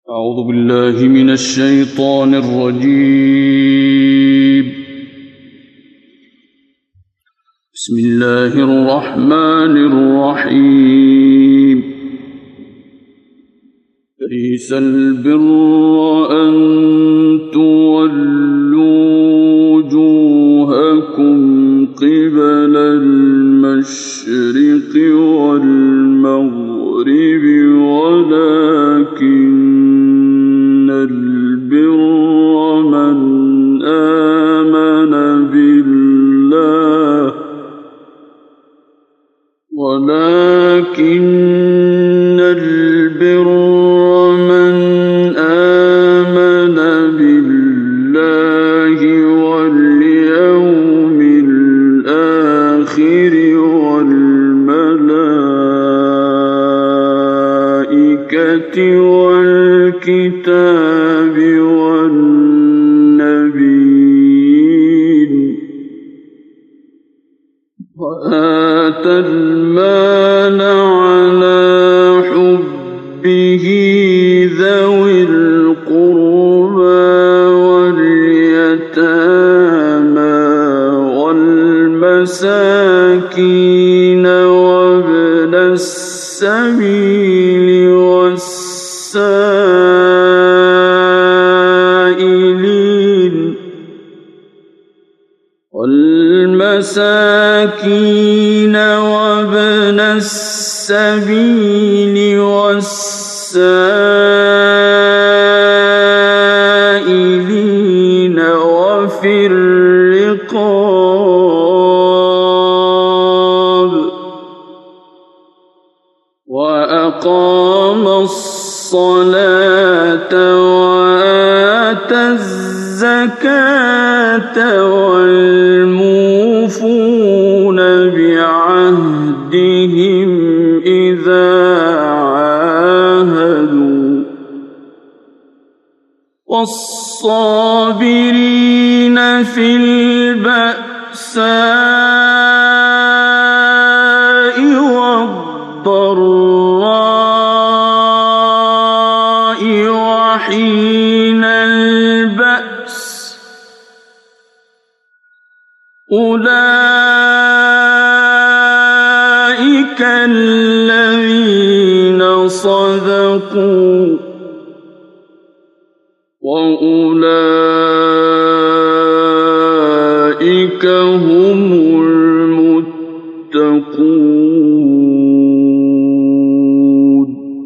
أعوذ بالله من الشيطان الرجيم. بسم الله الرحمن الرحيم. ليس البر أن تولوا وجوهكم قبل المشرق والمغرب ولكن البر من آمن بالله واليوم الآخر والملائكة والكتاب والنبيين وآتى المال على حبه ذوي القربى واليتامى والمساكين وابن السبيل والسائلين وفي الرقاب وأقام الصلاة وآتى الزكاة والموفون بعهدهم إذا عاهدوا والصابرين في البأساء والضراء وحين البأس أولئك الذين صدقوا وأولئك هم المتقون.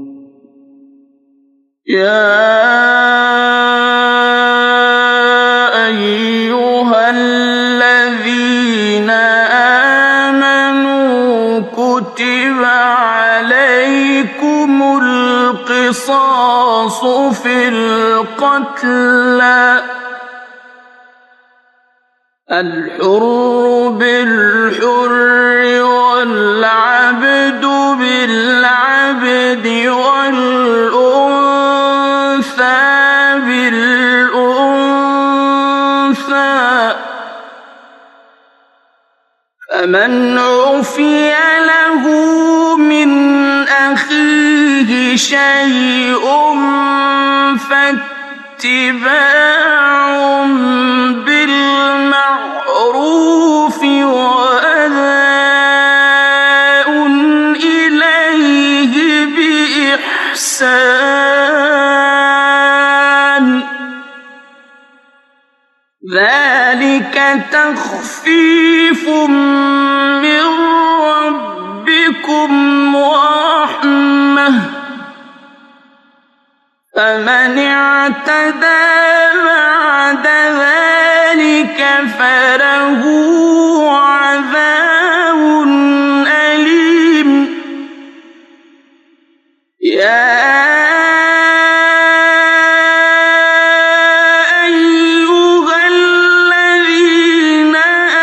يا أيها الذين آمنوا كتب عليكم القصاص في القتلى الحر بالحر والعبد بالعبد والأنثى بالأنثى فمن عفي له من أخيه شيء فاتباع بالمعروف وأداء إليه بإحسان ذلك تخفيف من ربكم ورحمة فمن اعتدى بعد ذلك فله عذاب أليم. يا أيها الذين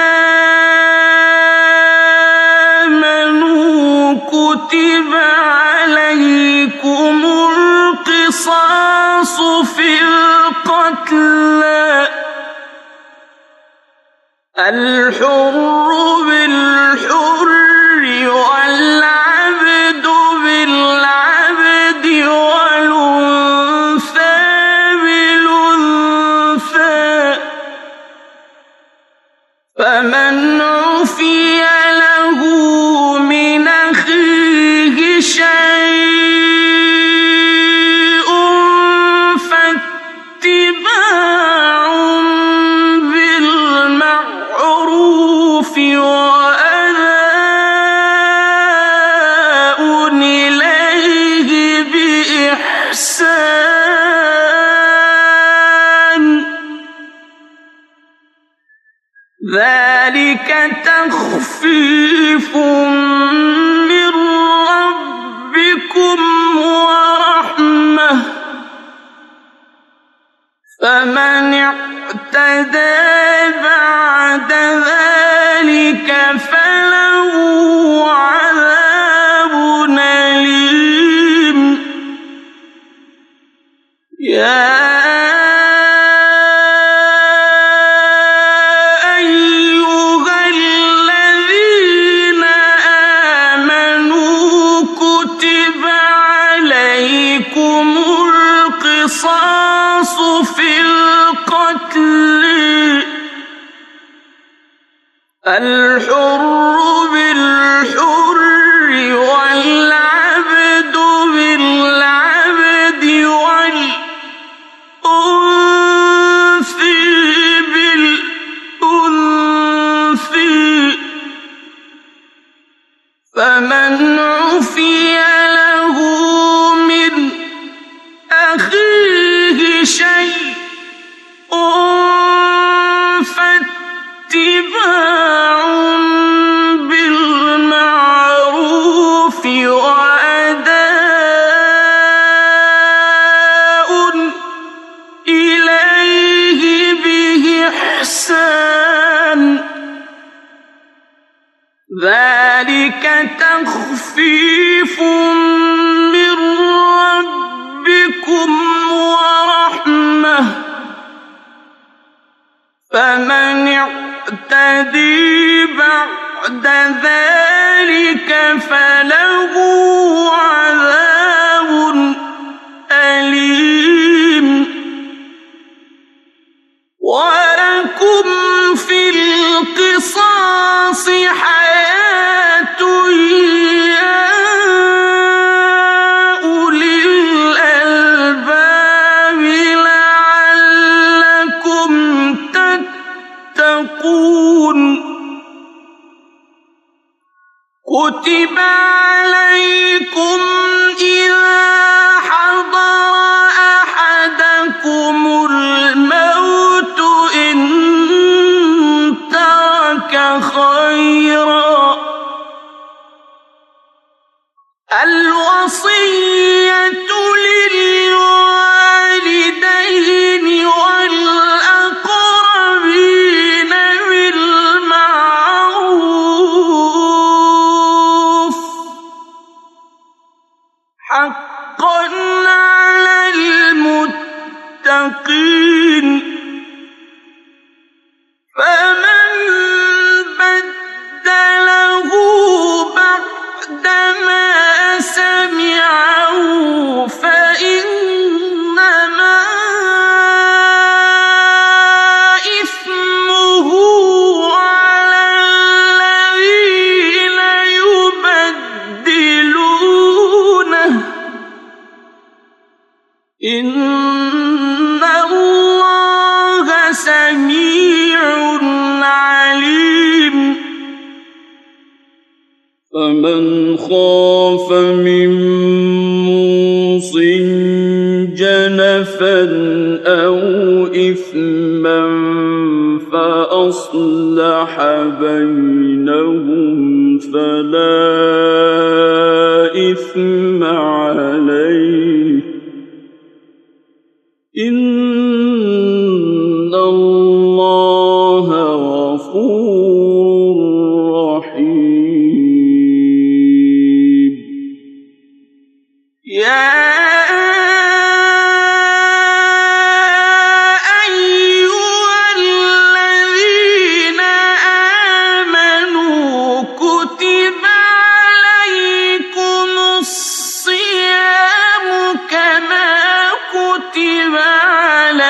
آمنوا كتب عليكم القصاص في القتلى الحر بالحر والعبد بالعبد والأنثى ذلك تخفيف من ربكم ورحمة فمن اعتدى بعد ذلك فله عذاب أليم يا أيها الذين آمنوا كتب عليكم القصاص في القتل الحر بالحر والعبد بالعبد والأنثى بالأنثى فمن عفي له من أخيه شيء فاتباع بالمعروف وأداء إليه بإحسان ذلك تخفيف من ربكم ورحمة فمن اعتدي بعد ذلك فله عذاب أليم ولكم في القصاص حياة يا أولي الألباب لعلكم تتقون كتب عليكم إذا حضر أحدكم الموت إن ترك خيرا الوصية للوالدين والأقربين بالمعروف حقا على المتقين فمن بدله بعدما سمعه فإنما إثمه على الذين يبدلونه إن الله سميع عليم فمن خاف من موص جنفا أو إثما فأصلح بينهم فلا إثم عليه إن الله غفور رحيم يا أيها الذين آمنوا كتب عليكم الصيام كما كتب على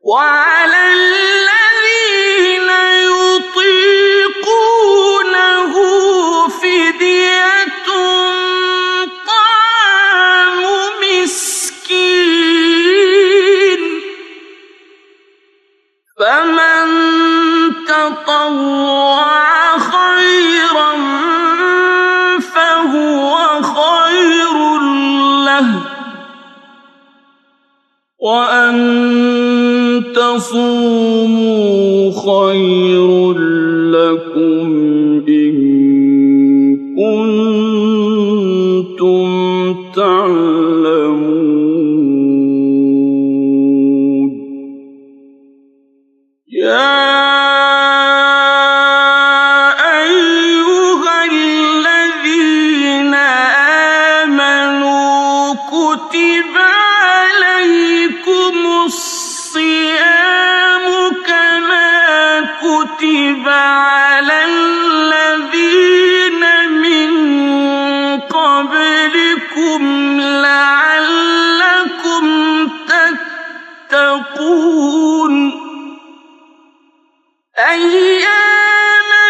وعلى الذين يطيقونه فدية طعام مسكين فمن تطوع خيرا فهو خير له وأن تصوموا خير لكم إن كنتم تعلمون يا أيها الذين آمنوا كتب عليكم الصيام كما كتب على الذين من قبلكم لعلكم تتقون أياما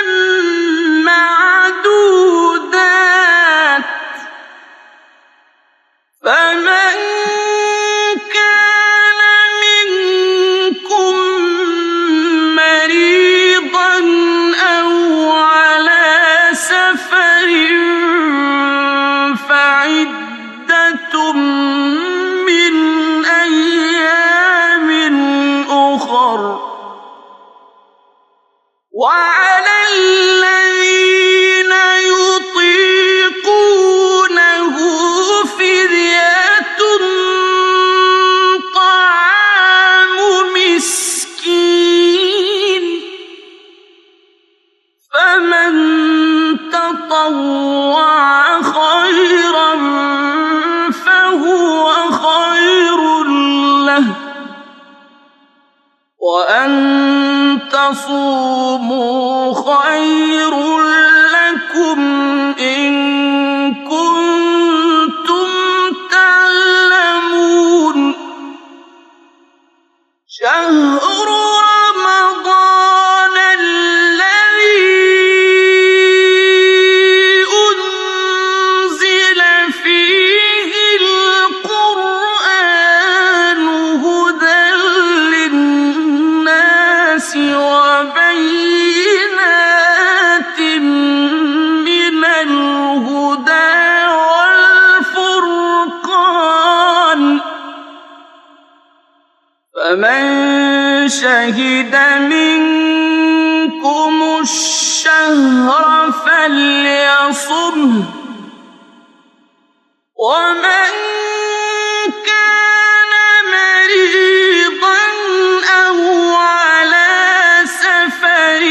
معدودات فمن كان منكم مريضا أو على سفر فعدة من أيام أخر وعلى الذين يطيقونه فدية طعام مسكين فمن تطوع خيرا فهو خير له وأن تصوموا خير لكم إن كنتم تعلمون شهر رمضان الذي أنزل فيه القرآن هدى للناس وبينات من الهدى والفرقان فمن شهد منكم الشهر فليصمه ومن كان مريضا أو على سفر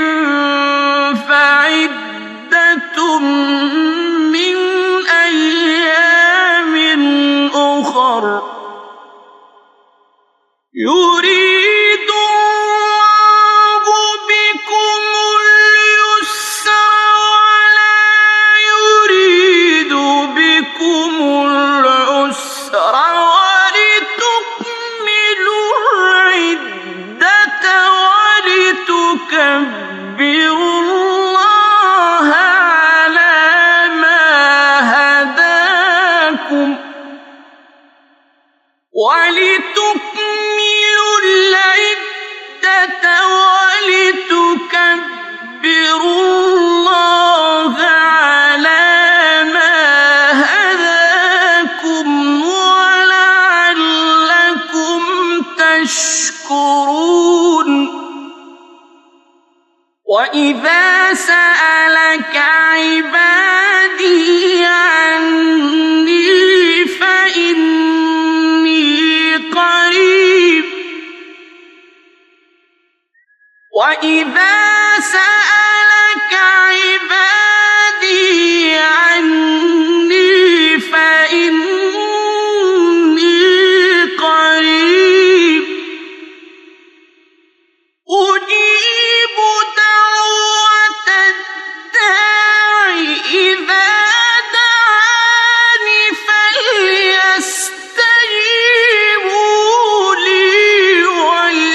فعدة من أيام أخر يريد الله بكم اليسر ولا يريد بكم العسر ولتكملوا العدة ولتكبروا الله على ما هداكم ولتكملوا العدة ولتكبروا الله على ما هداكم ولعلكم تشكرون وإذا سألك عبادي عني فإني قريب وإذا سألك عبادي عني فإني قريب أجيب دعوة الداع إذا دعاني فليستجيبوا لي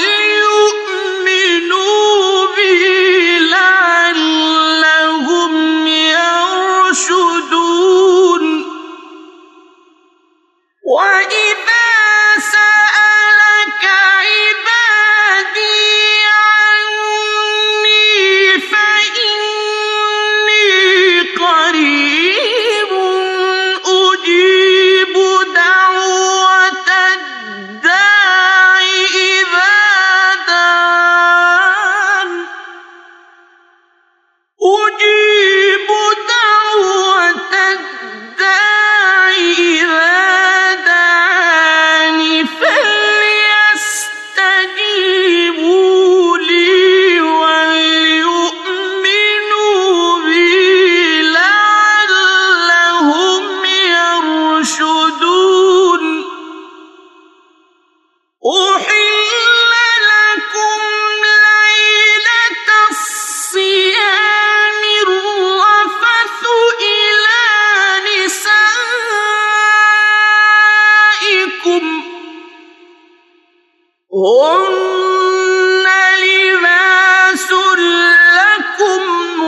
هن لباس لكم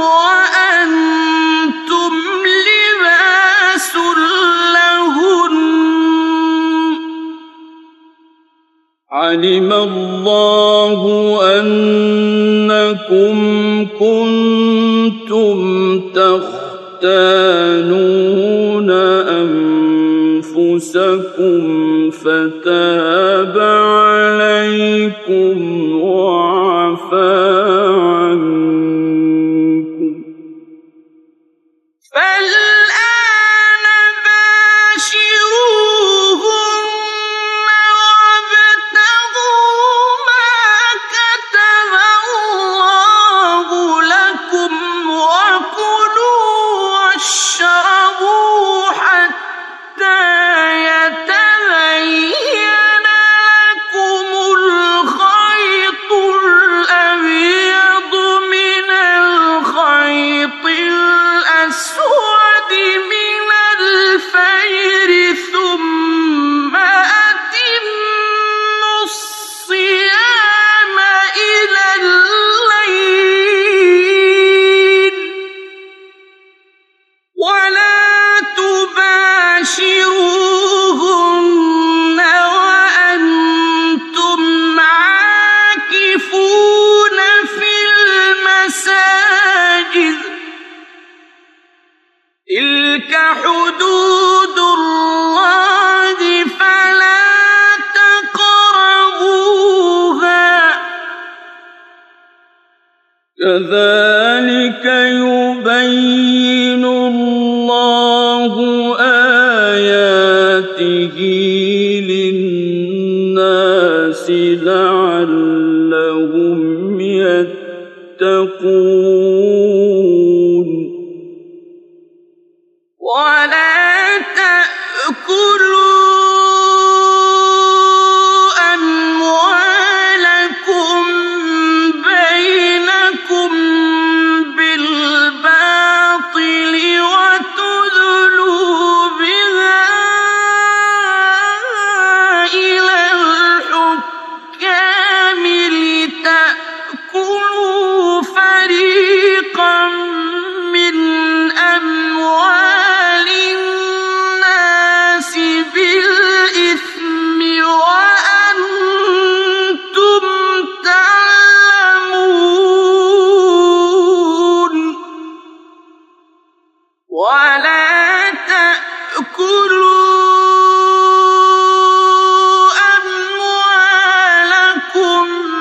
وأنتم لباس لهن علم الله أنكم كنتم تختانون أنفسكم فتاب عليكم وعفى عنكم فالآن باشروهن وابتغوا ما كتب الله لكم وكلوا واشربوا حتى يتبين لكم الخيط الأبيض من الخيط الأسود من الفجر ثم أتموا الصيام إلى الليل ولا تباشروهن وأنتم عاكفون في المساجد تلك حدود الله فلا تقربوها كذلك يبين الله آياته للناس لعلهم يتقون ولا تأكلوا أموالكم بينكم بالباطل وتدلوا بها إلى الحكام لتأكلوا فريقا من أموال الناس بالإثم وأنتم تعلمون ولا تأكلوا أموالكم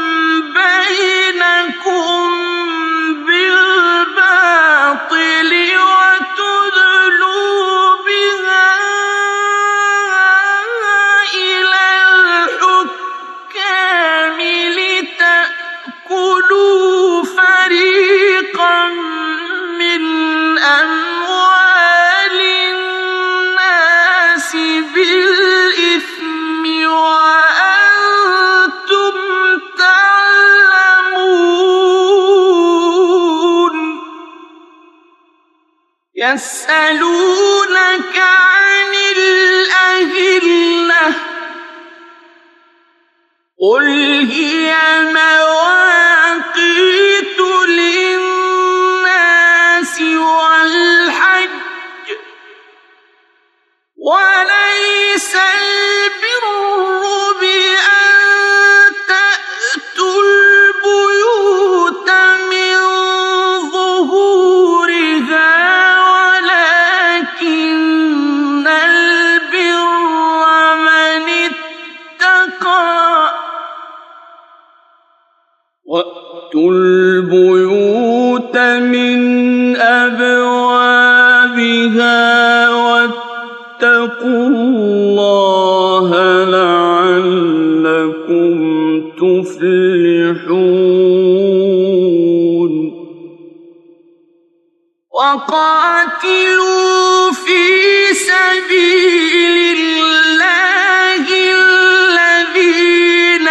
بينكم بالباطل وتدلوا بها إلى الحكام لتأكلوا فريقا من أموال الناس بالإثم وأنتم تعلمون يسألونك عن الأهلة قل هي مواقيت للناس والحج وليس البر بأن تأتوا البيوت من ظهورها ولكن البر من اتقى وأتوا البيوت من أبوابها واتقوا الله لعلكم تفلحون وقاتلوا في سبيل الله الذين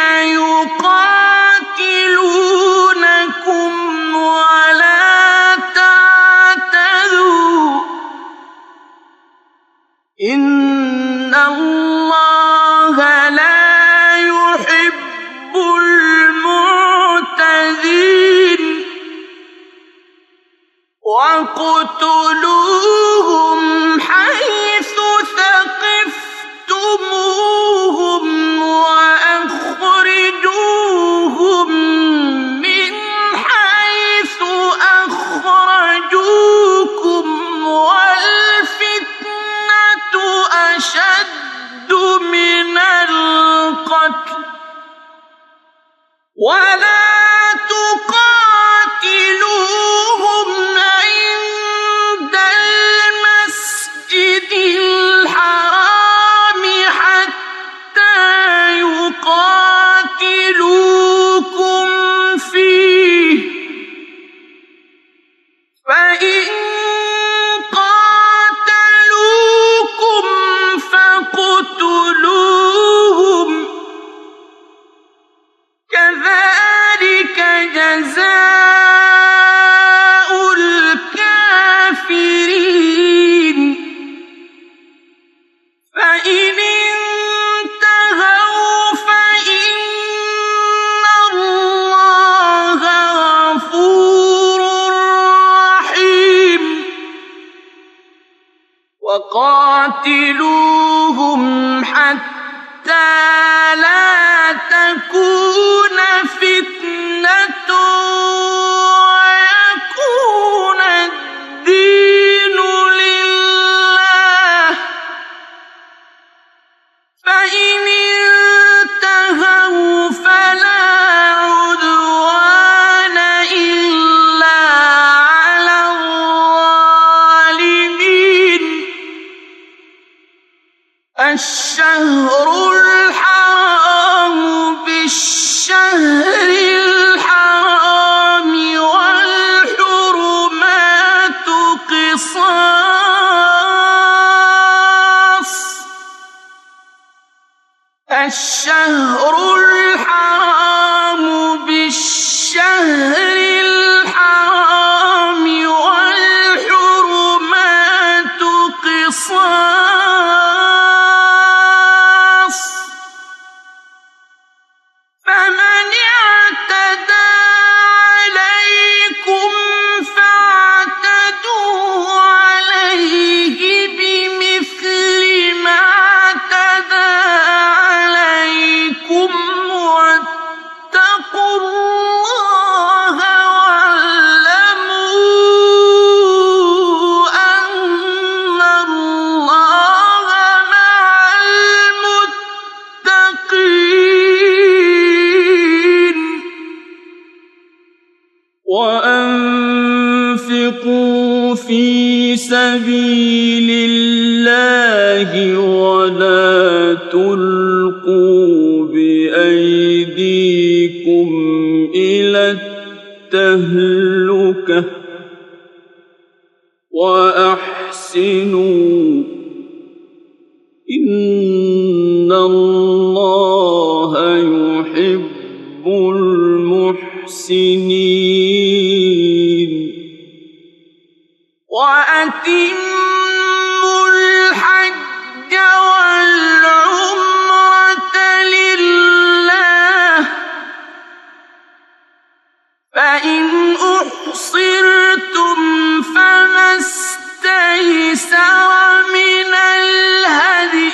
يقاتلونكم ولا تعتدوا إن الله لا يحب فاقتلوهم حيث ثقفتموهم وأخرجوهم من حيث أخرجوكم والفتنة أشد من القتل ولا تقاتلوهم عند المسجد الحرام حتى يقاتلوكم فيه فإن قاتلوكم فاقتلوهم كذلك جزاء الكافرين فإن انتهوا فإن الله غفور رحيم وقاتلوهم حتى لا تكون فتنة ويكون الدين لله فإن انتهوا فلا عدوان إلا على الظالمين الشهر الحرام بالشهر الحرام والحرمات قصاص الشهر الحرام بالشهر الحرام والحرمات قصاص فمن اعتدى عليكم فاعتدوا عليه بمثل ما اعتدى عليكم واتقوا الله واعلموا أن الله مع المتقين وأنفقوا في سبيل الله ولا تلقوا بأيديكم إلى التهلكة وأحسنوا إن الله يحب المحسنين وأتموا الحج والعمرة لله فإن أحصرتم فما استيسر من الهدي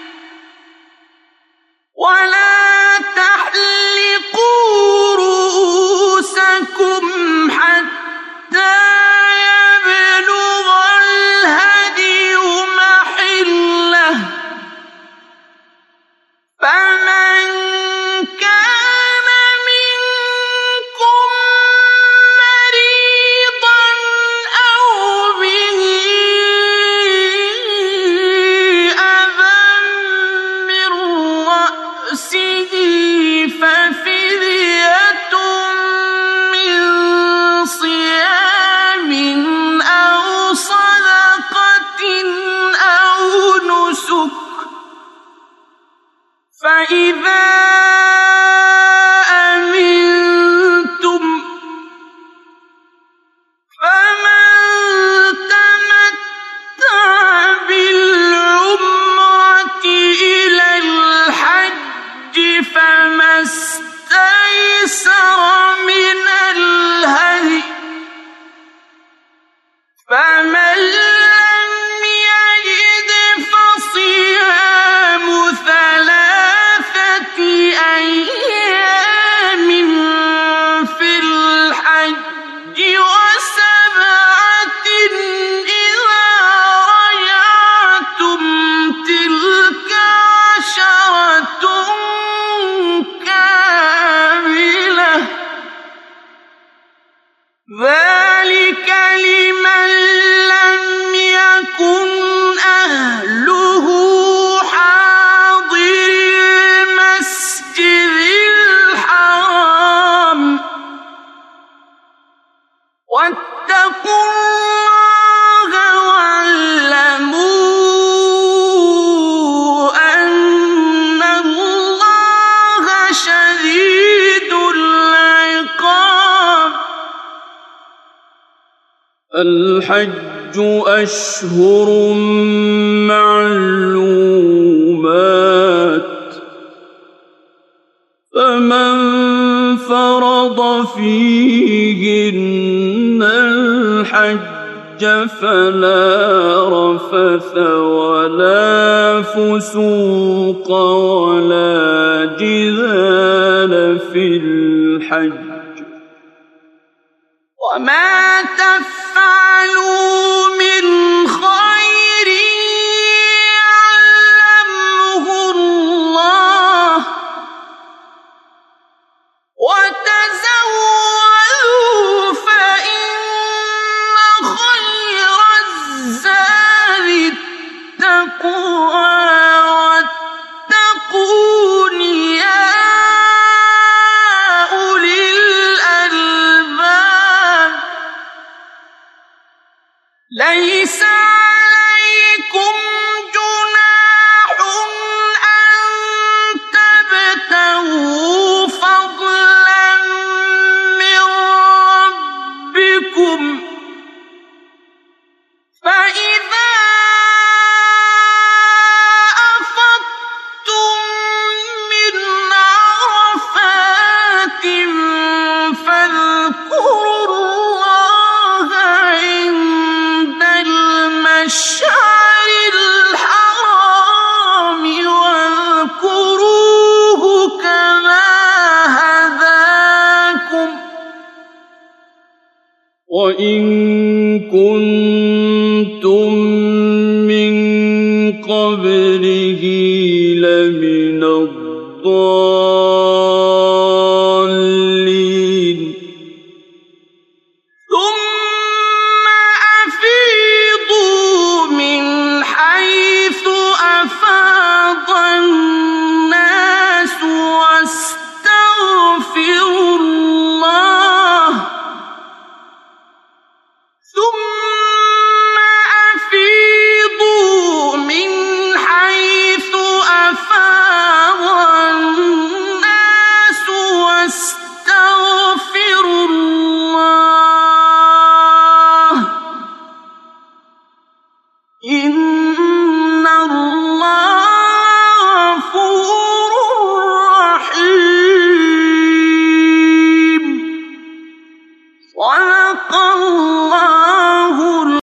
ولا تحلقوا رؤوسكم حتى يبلغ الهدي محله فمن كان منكم مريضا أو به أذى من رأسه ففدية من صيام أو صدقة أو نسك فإذا أمنتم فمن تمتع بالعمرة إلى الحج فما استيسر من الهدي الحج أشهر معلومات فمن فرض فيهن الحج فلا رفث ولا فسوق ولا جدال في الحج وما تفعلوا من خير يعلمه الله وتزودوا فإن خير الزاد التقوى واتقون يا أولي الألباب ليس عليكم جناح أن تبتغوا فضلا من ربكم فإذا أفضتم من عرفات فاذكروا الله عند المشعر الحرام واذكروه كما هداكم وإن كنتم من قبله لمن الضالين